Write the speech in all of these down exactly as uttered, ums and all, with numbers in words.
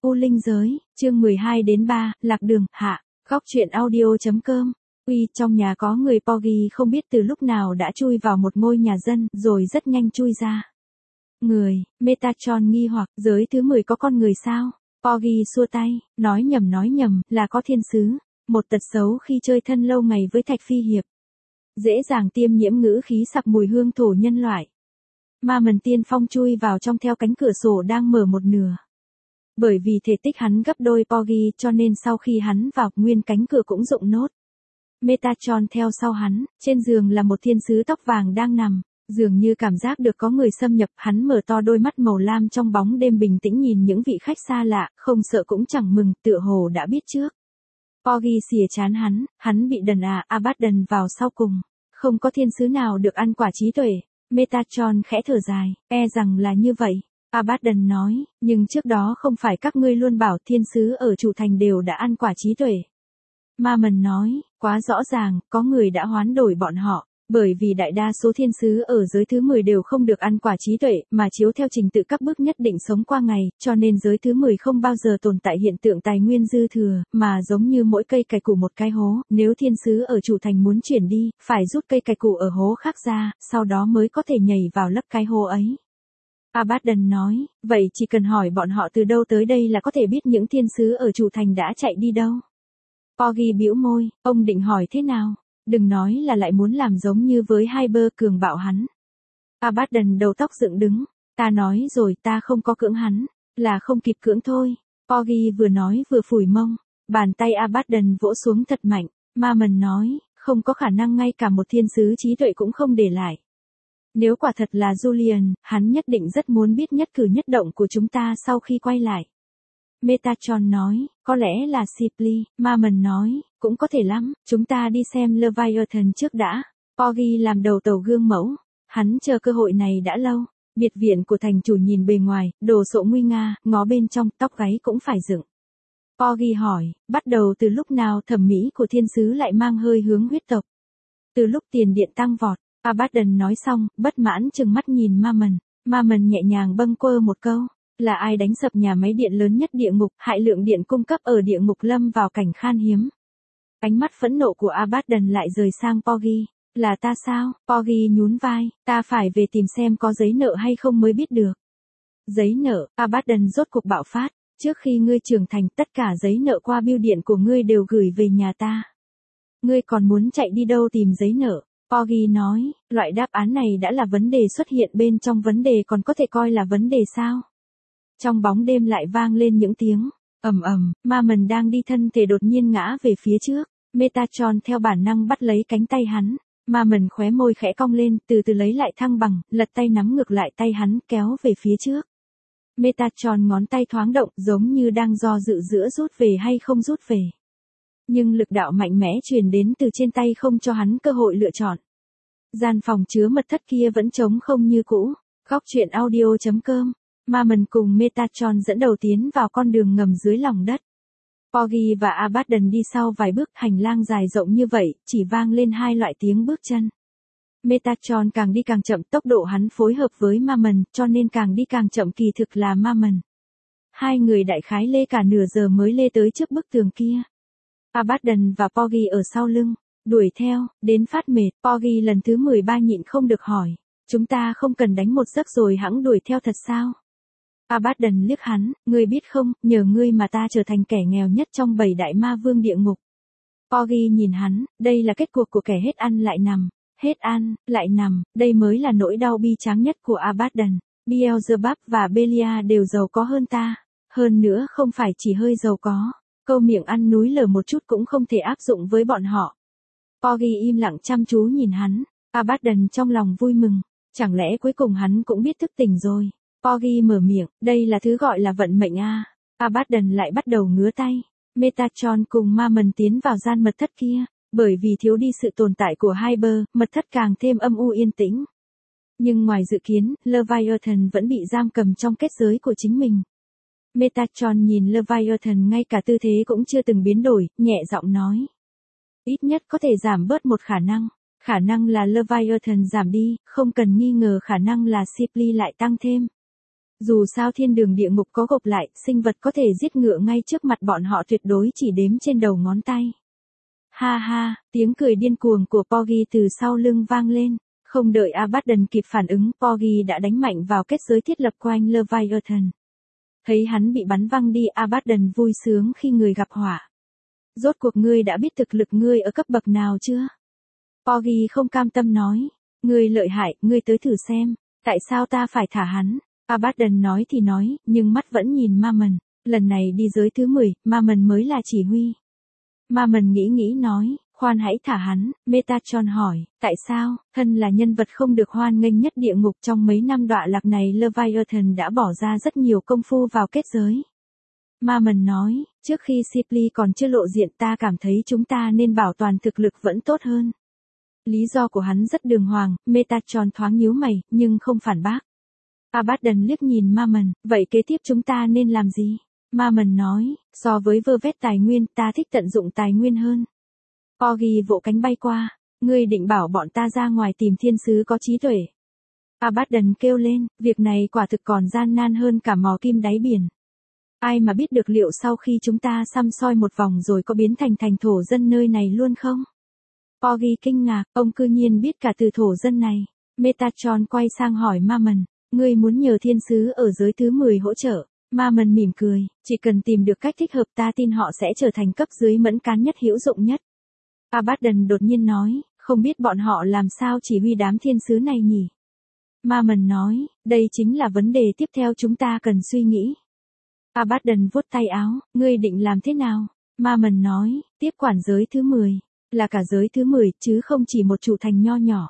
U Linh giới, chương mười hai đến ba, lạc đường, hạ, góc truyện audio.com. Uy, trong nhà có người Porgy không biết từ lúc nào đã chui vào một ngôi nhà dân, rồi rất nhanh chui ra. Người, Metatron nghi hoặc, giới thứ mười có con người sao? Porgy xua tay, nói nhầm nói nhầm, là có thiên sứ. Một tật xấu khi chơi thân lâu ngày với Thạch Phi Hiệp. Dễ dàng tiêm nhiễm ngữ khí sặc mùi hương thổ nhân loại. Ma Mần Tiên Phong chui vào trong theo cánh cửa sổ đang mở một nửa. Bởi vì thể tích hắn gấp đôi Porgy cho nên sau khi hắn vào, nguyên cánh cửa cũng rụng nốt. Metatron theo sau hắn, trên giường là một thiên sứ tóc vàng đang nằm, dường như cảm giác được có người xâm nhập, hắn mở to đôi mắt màu lam trong bóng đêm bình tĩnh nhìn những vị khách xa lạ, không sợ cũng chẳng mừng, tựa hồ đã biết trước. Porgy xìa chán hắn, hắn bị đần à, Abaddon vào sau cùng, không có thiên sứ nào được ăn quả trí tuệ. Metatron khẽ thở dài, e rằng là như vậy. Abaddon nói, nhưng trước đó không phải các ngươi luôn bảo thiên sứ ở chủ thành đều đã ăn quả trí tuệ. Ma Mần nói, quá rõ ràng, có người đã hoán đổi bọn họ, bởi vì đại đa số thiên sứ ở giới thứ mười đều không được ăn quả trí tuệ, mà chiếu theo trình tự các bước nhất định sống qua ngày, cho nên giới thứ mười không bao giờ tồn tại hiện tượng tài nguyên dư thừa, mà giống như mỗi cây cày củ một cái hố, nếu thiên sứ ở chủ thành muốn chuyển đi, phải rút cây cày củ ở hố khác ra, sau đó mới có thể nhảy vào lấp cái hố ấy. Abaddon nói, vậy chỉ cần hỏi bọn họ từ đâu tới đây là có thể biết những thiên sứ ở chủ thành đã chạy đi đâu. Porgy bĩu môi, ông định hỏi thế nào? Đừng nói là lại muốn làm giống như với Hyper cường bạo hắn. Abaddon đầu tóc dựng đứng, ta nói rồi ta không có cưỡng hắn, là không kịp cưỡng thôi. Porgy vừa nói vừa phủi mông, bàn tay Abaddon vỗ xuống thật mạnh. Ma Mần nói, không có khả năng ngay cả một thiên sứ trí tuệ cũng không để lại. Nếu quả thật là Julian, hắn nhất định rất muốn biết nhất cử nhất động của chúng ta sau khi quay lại. Metatron nói, có lẽ là Shipley. Ma Mần nói, cũng có thể lắm, chúng ta đi xem Leviathan trước đã. Porgy làm đầu tàu gương mẫu, hắn chờ cơ hội này đã lâu. Biệt viện của thành chủ nhìn bề ngoài, đồ sộ nguy nga, ngó bên trong, tóc gáy cũng phải dựng. Porgy hỏi, bắt đầu từ lúc nào thẩm mỹ của thiên sứ lại mang hơi hướng huyết tộc? Từ lúc tiền điện tăng vọt. Abaddon nói xong, bất mãn trừng mắt nhìn Ma Mần. Ma Mần nhẹ nhàng bâng quơ một câu. Là ai đánh sập nhà máy điện lớn nhất địa ngục, hại lượng điện cung cấp ở địa ngục lâm vào cảnh khan hiếm. Ánh mắt phẫn nộ của Abaddon lại rời sang Porgy. Là ta sao? Porgy nhún vai, ta phải về tìm xem có giấy nợ hay không mới biết được. Giấy nợ, Abaddon rốt cuộc bạo phát. Trước khi ngươi trưởng thành, tất cả giấy nợ qua bưu điện của ngươi đều gửi về nhà ta. Ngươi còn muốn chạy đi đâu tìm giấy nợ? Porgy nói, loại đáp án này đã là vấn đề xuất hiện bên trong vấn đề còn có thể coi là vấn đề sao? Trong bóng đêm lại vang lên những tiếng ầm ầm, Ma Mần đang đi thân thể đột nhiên ngã về phía trước. Metatron theo bản năng bắt lấy cánh tay hắn. Ma Mần khóe môi khẽ cong lên, từ từ lấy lại thăng bằng, lật tay nắm ngược lại tay hắn, kéo về phía trước. Metatron ngón tay thoáng động, giống như đang do dự giữa rút về hay không rút về. Nhưng lực đạo mạnh mẽ truyền đến từ trên tay không cho hắn cơ hội lựa chọn. Gian phòng chứa mật thất kia vẫn trống không như cũ. Góc truyện audio.com. Ma Mần cùng Metatron dẫn đầu tiến vào con đường ngầm dưới lòng đất. Porgy và Abaddon đi sau vài bước, hành lang dài rộng như vậy, chỉ vang lên hai loại tiếng bước chân. Metatron càng đi càng chậm, tốc độ hắn phối hợp với Ma Mần, cho nên càng đi càng chậm kỳ thực là Ma Mần. Hai người đại khái lê cả nửa giờ mới lê tới trước bức tường kia. Abaddon và Porgy ở sau lưng, đuổi theo, đến phát mệt. Porgy lần thứ mười ba nhịn không được hỏi, chúng ta không cần đánh một giấc rồi hẵng đuổi theo thật sao? Abaddon liếc hắn, ngươi biết không, nhờ ngươi mà ta trở thành kẻ nghèo nhất trong bảy đại ma vương địa ngục. Porgy nhìn hắn, đây là kết cuộc của kẻ hết ăn lại nằm, hết ăn, lại nằm, đây mới là nỗi đau bi tráng nhất của Abaddon. Beelzebub và Belia đều giàu có hơn ta, hơn nữa không phải chỉ hơi giàu có, câu miệng ăn núi lở một chút cũng không thể áp dụng với bọn họ. Porgy im lặng chăm chú nhìn hắn, Abaddon trong lòng vui mừng, chẳng lẽ cuối cùng hắn cũng biết thức tỉnh rồi. Porgy mở miệng, đây là thứ gọi là vận mệnh a. Abaddon lại bắt đầu ngứa tay. Metatron cùng Ma Mần tiến vào gian mật thất kia, bởi vì thiếu đi sự tồn tại của Hyper, mật thất càng thêm âm u yên tĩnh. Nhưng ngoài dự kiến, Leviathan vẫn bị giam cầm trong kết giới của chính mình. Metatron nhìn Leviathan ngay cả tư thế cũng chưa từng biến đổi, nhẹ giọng nói. Ít nhất có thể giảm bớt một khả năng. Khả năng là Leviathan giảm đi, không cần nghi ngờ khả năng là Shipley lại tăng thêm. Dù sao thiên đường địa ngục có gộp lại, sinh vật có thể giết ngựa ngay trước mặt bọn họ tuyệt đối chỉ đếm trên đầu ngón tay. Ha ha, tiếng cười điên cuồng của Porgy từ sau lưng vang lên. Không đợi Abaddon kịp phản ứng, Porgy đã đánh mạnh vào kết giới thiết lập quanh Leviathan. Thấy hắn bị bắn văng đi, Abaddon vui sướng khi người gặp họa. Rốt cuộc ngươi đã biết thực lực ngươi ở cấp bậc nào chưa? Porgy không cam tâm nói. Ngươi lợi hại, ngươi tới thử xem. Tại sao ta phải thả hắn? Abaddon nói thì nói, nhưng mắt vẫn nhìn Mammon. Lần này đi giới thứ mười, Mammon mới là chỉ huy. Mammon nghĩ nghĩ nói, khoan hãy thả hắn. Metatron hỏi, tại sao? Thân là nhân vật không được hoan nghênh nhất địa ngục trong mấy năm đọa lạc này, Leviathan đã bỏ ra rất nhiều công phu vào kết giới. Mammon nói, trước khi Sipli còn chưa lộ diện ta cảm thấy chúng ta nên bảo toàn thực lực vẫn tốt hơn. Lý do của hắn rất đường hoàng, Metatron thoáng nhíu mày, nhưng không phản bác. Abaddon liếc nhìn Mammon, vậy kế tiếp chúng ta nên làm gì? Mammon nói, so với vơ vét tài nguyên, ta thích tận dụng tài nguyên hơn. Porgy vỗ cánh bay qua, ngươi định bảo bọn ta ra ngoài tìm thiên sứ có trí tuệ. Abaddon kêu lên, việc này quả thực còn gian nan hơn cả mò kim đáy biển. Ai mà biết được liệu sau khi chúng ta săm soi một vòng rồi có biến thành thành thổ dân nơi này luôn không? Porgy kinh ngạc, ông cư nhiên biết cả từ thổ dân này. Metatron quay sang hỏi Mammon, ngươi muốn nhờ thiên sứ ở giới thứ mười hỗ trợ. Mammon mỉm cười, chỉ cần tìm được cách thích hợp ta tin họ sẽ trở thành cấp dưới mẫn cán nhất hữu dụng nhất. Abaddon đột nhiên nói, không biết bọn họ làm sao chỉ huy đám thiên sứ này nhỉ? Mammon nói, đây chính là vấn đề tiếp theo chúng ta cần suy nghĩ. Abaddon vuốt tay áo, ngươi định làm thế nào? Mammon nói, tiếp quản giới thứ mười, là cả giới thứ mười chứ không chỉ một chủ thành nho nhỏ.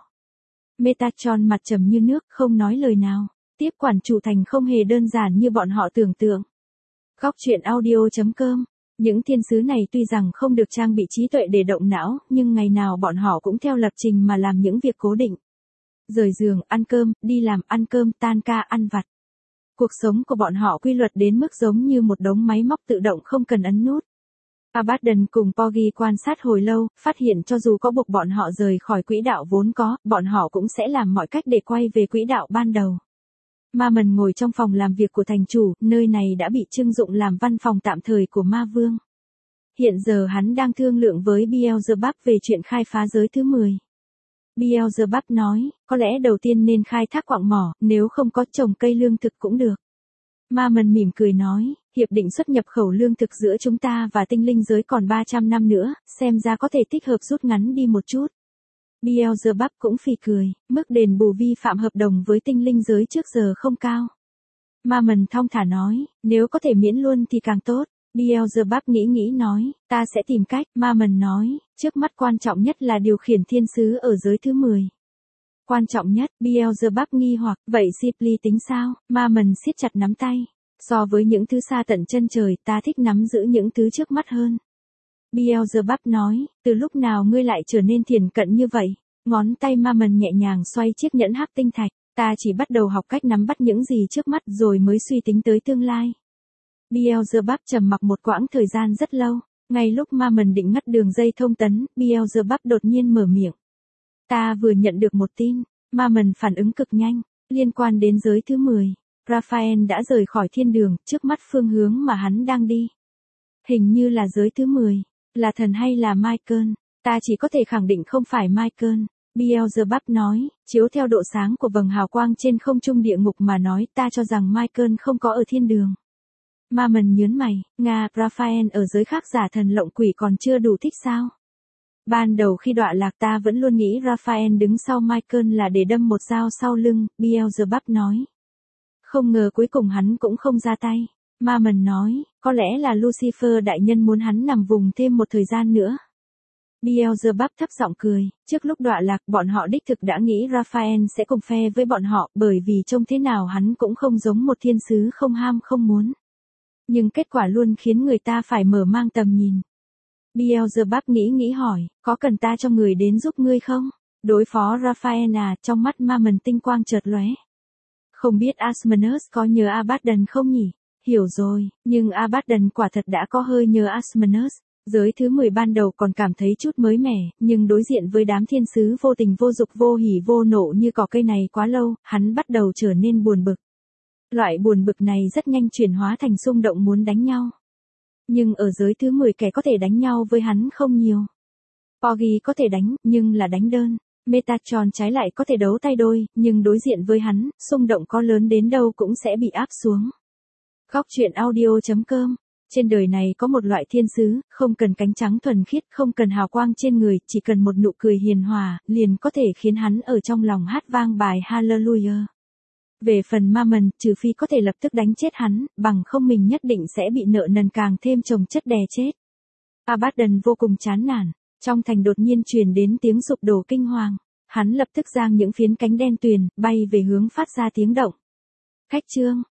Metatron mặt trầm như nước, không nói lời nào. Tiếp quản chủ thành không hề đơn giản như bọn họ tưởng tượng. Góc truyện audio chấm com. Những thiên sứ này tuy rằng không được trang bị trí tuệ để động não, nhưng ngày nào bọn họ cũng theo lập trình mà làm những việc cố định. Rời giường, ăn cơm, đi làm, ăn cơm, tan ca, ăn vặt. Cuộc sống của bọn họ quy luật đến mức giống như một đống máy móc tự động không cần ấn nút. Abaddon cùng Porgy quan sát hồi lâu, phát hiện cho dù có buộc bọn họ rời khỏi quỹ đạo vốn có, bọn họ cũng sẽ làm mọi cách để quay về quỹ đạo ban đầu. Mammon ngồi trong phòng làm việc của thành chủ, nơi này đã bị trưng dụng làm văn phòng tạm thời của ma vương. Hiện giờ hắn đang thương lượng với Beelzebub về chuyện khai phá giới thứ mười. Beelzebub nói, có lẽ đầu tiên nên khai thác quặng mỏ, nếu không có trồng cây lương thực cũng được. Mammon mỉm cười nói, hiệp định xuất nhập khẩu lương thực giữa chúng ta và tinh linh giới còn ba trăm năm nữa, xem ra có thể thích hợp rút ngắn đi một chút. Beelzebub cũng phì cười, mức đền bù vi phạm hợp đồng với tinh linh giới trước giờ không cao. Mammon thong thả nói, nếu có thể miễn luôn thì càng tốt. Beelzebub nghĩ nghĩ nói, ta sẽ tìm cách. Mammon nói, trước mắt quan trọng nhất là điều khiển thiên sứ ở giới thứ mười. Quan trọng nhất, Beelzebub nghi hoặc, vậy Sipli tính sao? Mammon siết chặt nắm tay. So với những thứ xa tận chân trời, ta thích nắm giữ những thứ trước mắt hơn. Beelzebub nói, từ lúc nào ngươi lại trở nên thiển cận như vậy? Ngón tay Mammon nhẹ nhàng xoay chiếc nhẫn hắc tinh thạch, ta chỉ bắt đầu học cách nắm bắt những gì trước mắt rồi mới suy tính tới tương lai. Beelzebub trầm mặc một quãng thời gian rất lâu, ngay lúc Mammon định ngắt đường dây thông tấn, Beelzebub đột nhiên mở miệng. Ta vừa nhận được một tin, Mammon phản ứng cực nhanh, liên quan đến giới thứ mười. Raphael đã rời khỏi thiên đường, trước mắt phương hướng mà hắn đang đi. Hình như là giới thứ mười. Là thần hay là Michael? Ta chỉ có thể khẳng định không phải Michael. Beelzebub nói, chiếu theo độ sáng của vầng hào quang trên không trung địa ngục mà nói, ta cho rằng Michael không có ở thiên đường. Mammon nhớn mày, Nga, Raphael ở giới khác giả thần lộng quỷ còn chưa đủ thích sao? Ban đầu khi đọa lạc ta vẫn luôn nghĩ Raphael đứng sau Michael là để đâm một dao sau lưng, Beelzebub nói. Không ngờ cuối cùng hắn cũng không ra tay. Mammon nói, có lẽ là Lucifer đại nhân muốn hắn nằm vùng thêm một thời gian nữa. Beelzebub thấp giọng cười, trước lúc đọa lạc bọn họ đích thực đã nghĩ Raphael sẽ cùng phe với bọn họ bởi vì trông thế nào hắn cũng không giống một thiên sứ không ham không muốn. Nhưng kết quả luôn khiến người ta phải mở mang tầm nhìn. Beelzebub nghĩ nghĩ hỏi, có cần ta cho người đến giúp ngươi không? Đối phó Raphael à, trong mắt Mammon tinh quang chợt lóe. Không biết Asmodeus có nhớ Abaddon không nhỉ? Hiểu rồi, nhưng Abaddon quả thật đã có hơi nhớ Asmodeus. Giới thứ mười ban đầu còn cảm thấy chút mới mẻ, nhưng đối diện với đám thiên sứ vô tình vô dục vô hỉ vô nộ như cỏ cây này quá lâu, hắn bắt đầu trở nên buồn bực. Loại buồn bực này rất nhanh chuyển hóa thành xung động muốn đánh nhau. Nhưng ở giới thứ mười kẻ có thể đánh nhau với hắn không nhiều. Porgy có thể đánh, nhưng là đánh đơn. Metatron trái lại có thể đấu tay đôi, nhưng đối diện với hắn, xung động có lớn đến đâu cũng sẽ bị áp xuống. Góc truyện audio chấm com. Trên đời này có một loại thiên sứ, không cần cánh trắng thuần khiết, không cần hào quang trên người, chỉ cần một nụ cười hiền hòa, liền có thể khiến hắn ở trong lòng hát vang bài Hallelujah. Về phần Mammon, trừ phi có thể lập tức đánh chết hắn, bằng không mình nhất định sẽ bị nợ nần càng thêm chồng chất đè chết. Abaddon vô cùng chán nản, trong thành đột nhiên truyền đến tiếng sụp đổ kinh hoàng. Hắn lập tức giang những phiến cánh đen tuyền, bay về hướng phát ra tiếng động. Khách trương,